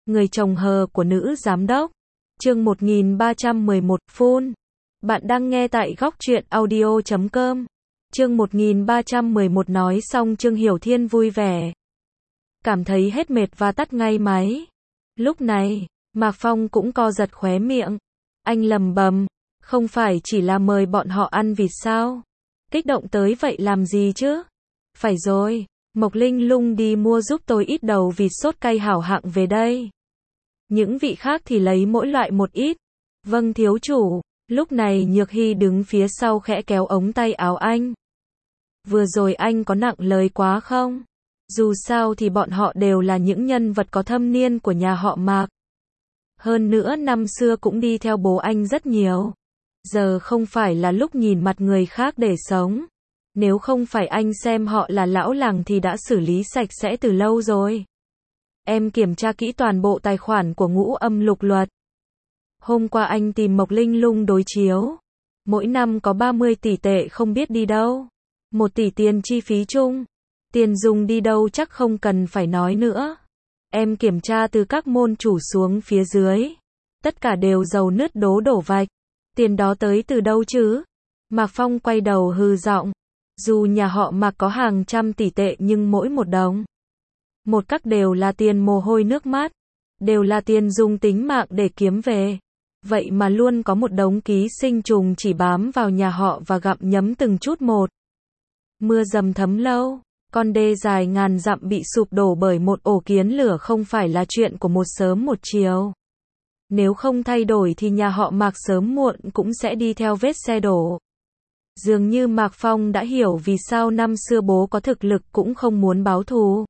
Người chồng hờ của nữ giám đốc. Chương 1311, Phone. Bạn đang nghe tại góc truyện audio.com. Chương 1311 nói xong Trương Hiểu Thiên vui vẻ. Cảm thấy hết mệt và tắt ngay máy. Lúc này, Mạc Phong cũng co giật khóe miệng. Anh lầm bầm, không phải chỉ là mời bọn họ ăn vịt sao? Kích động tới vậy làm gì chứ? Phải rồi, Mộc Linh Lung đi mua giúp tôi ít đầu vịt sốt cay hảo hạng về đây. Những vị khác thì lấy mỗi loại một ít. Vâng thiếu chủ. Lúc này Nhược Hy đứng phía sau khẽ kéo ống tay áo anh. Vừa rồi anh có nặng lời quá không? Dù sao thì bọn họ đều là những nhân vật có thâm niên của nhà họ Mạc. Hơn nữa năm xưa cũng đi theo bố anh rất nhiều. Giờ không phải là lúc nhìn mặt người khác để sống. Nếu không phải anh xem họ là lão làng thì đã xử lý sạch sẽ từ lâu rồi. Em kiểm tra kỹ toàn bộ tài khoản của Ngũ Âm Lục Luật. Hôm qua anh tìm Mộc Linh Lung đối chiếu. Mỗi năm có 30 tỷ tệ không biết đi đâu. 1 tỷ tiền chi phí chung. Tiền dùng đi đâu chắc không cần phải nói nữa. Em kiểm tra từ các môn chủ xuống phía dưới. Tất cả đều dầu nứt đổ vạch. Tiền đó tới từ đâu chứ? Mạc Phong quay đầu hừ giọng. Dù nhà họ Mạc có hàng trăm tỷ tệ nhưng mỗi một đồng. Một các đều là tiền mồ hôi nước mắt. Đều là tiền dùng tính mạng để kiếm về. Vậy mà luôn có một đống ký sinh trùng chỉ bám vào nhà họ và gặm nhấm từng chút một. Mưa dầm thấm lâu. Con đê dài ngàn dặm bị sụp đổ bởi một ổ kiến lửa không phải là chuyện của một sớm một chiều. Nếu không thay đổi thì nhà họ Mạc sớm muộn cũng sẽ đi theo vết xe đổ. Dường như Mạc Phong đã hiểu vì sao năm xưa bố có thực lực cũng không muốn báo thù.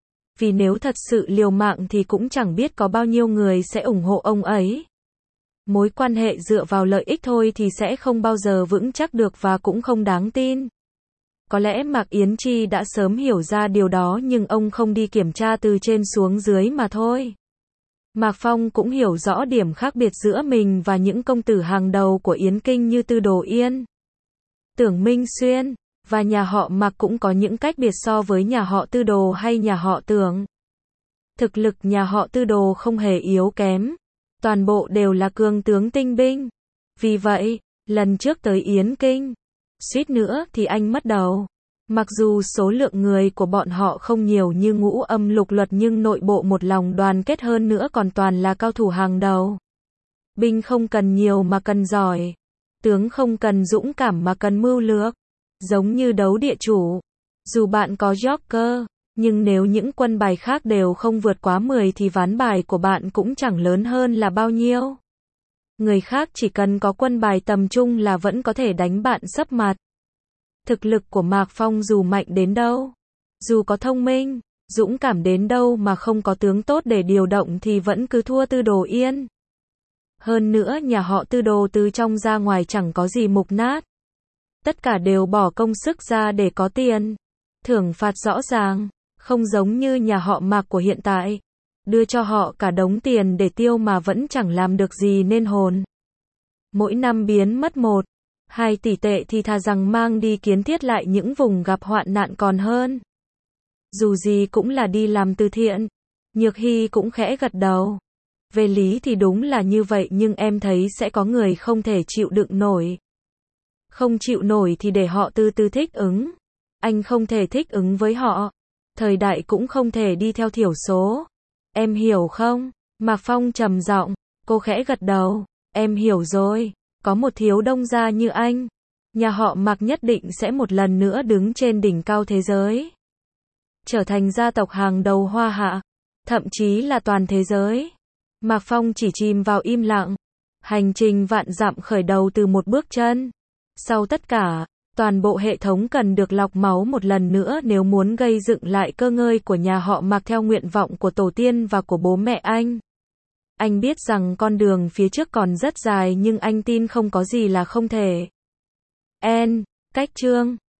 Vì nếu thật sự liều mạng thì cũng chẳng biết có bao nhiêu người sẽ ủng hộ ông ấy. Mối quan hệ dựa vào lợi ích thôi thì sẽ không bao giờ vững chắc được và cũng không đáng tin. Có lẽ Mạc Yến Chi đã sớm hiểu ra điều đó nhưng ông không đi kiểm tra từ trên xuống dưới mà thôi. Mạc Phong cũng hiểu rõ điểm khác biệt giữa mình và những công tử hàng đầu của Yến Kinh như Tư Đồ Yên, Tưởng Minh Xuyên, và nhà họ Mạc cũng có những cách biệt so với nhà họ Tư Đồ hay nhà họ Tưởng. Thực lực nhà họ Tư Đồ không hề yếu kém. Toàn bộ đều là cường tướng tinh binh. Vì vậy, lần trước tới Yến Kinh, suýt nữa thì anh mất đầu. Mặc dù số lượng người của bọn họ không nhiều như Ngũ Âm Lục Luật nhưng nội bộ một lòng đoàn kết hơn nữa còn toàn là cao thủ hàng đầu. Binh không cần nhiều mà cần giỏi. Tướng không cần dũng cảm mà cần mưu lược. Giống như đấu địa chủ. Dù bạn có Joker, nhưng nếu những quân bài khác đều không vượt quá 10 thì ván bài của bạn cũng chẳng lớn hơn là bao nhiêu. Người khác chỉ cần có quân bài tầm trung là vẫn có thể đánh bạn sấp mặt. Thực lực của Mạc Phong dù mạnh đến đâu, dù có thông minh, dũng cảm đến đâu mà không có tướng tốt để điều động thì vẫn cứ thua Tư Đồ Yên. Hơn nữa nhà họ Tư Đồ từ trong ra ngoài chẳng có gì mục nát. Tất cả đều bỏ công sức ra để có tiền. Thưởng phạt rõ ràng, không giống như nhà họ Mạc của hiện tại. Đưa cho họ cả đống tiền để tiêu mà vẫn chẳng làm được gì nên hồn. Mỗi năm biến mất 1-2 tỷ tệ thì thà rằng mang đi kiến thiết lại những vùng gặp hoạn nạn còn hơn. Dù gì cũng là đi làm từ thiện. Nhược Hy cũng khẽ gật đầu. Về lý thì đúng là như vậy nhưng em thấy sẽ có người không thể chịu đựng nổi. Không chịu nổi thì để họ từ từ thích ứng. Anh không thể thích ứng với họ. Thời đại cũng không thể đi theo thiểu số. Em hiểu không? Mạc Phong trầm giọng. Cô khẽ gật đầu. Em hiểu rồi. Có một thiếu đông gia như anh. Nhà họ Mạc nhất định sẽ một lần nữa đứng trên đỉnh cao thế giới. Trở thành gia tộc hàng đầu Hoa Hạ. Thậm chí là toàn thế giới. Mạc Phong chỉ chìm vào im lặng. Hành trình vạn dặm khởi đầu từ một bước chân. Sau tất cả, toàn bộ hệ thống cần được lọc máu một lần nữa nếu muốn gây dựng lại cơ ngơi của nhà họ Mạc theo nguyện vọng của tổ tiên và của bố mẹ anh. Anh biết rằng con đường phía trước còn rất dài nhưng anh tin không có gì là không thể. Cách chương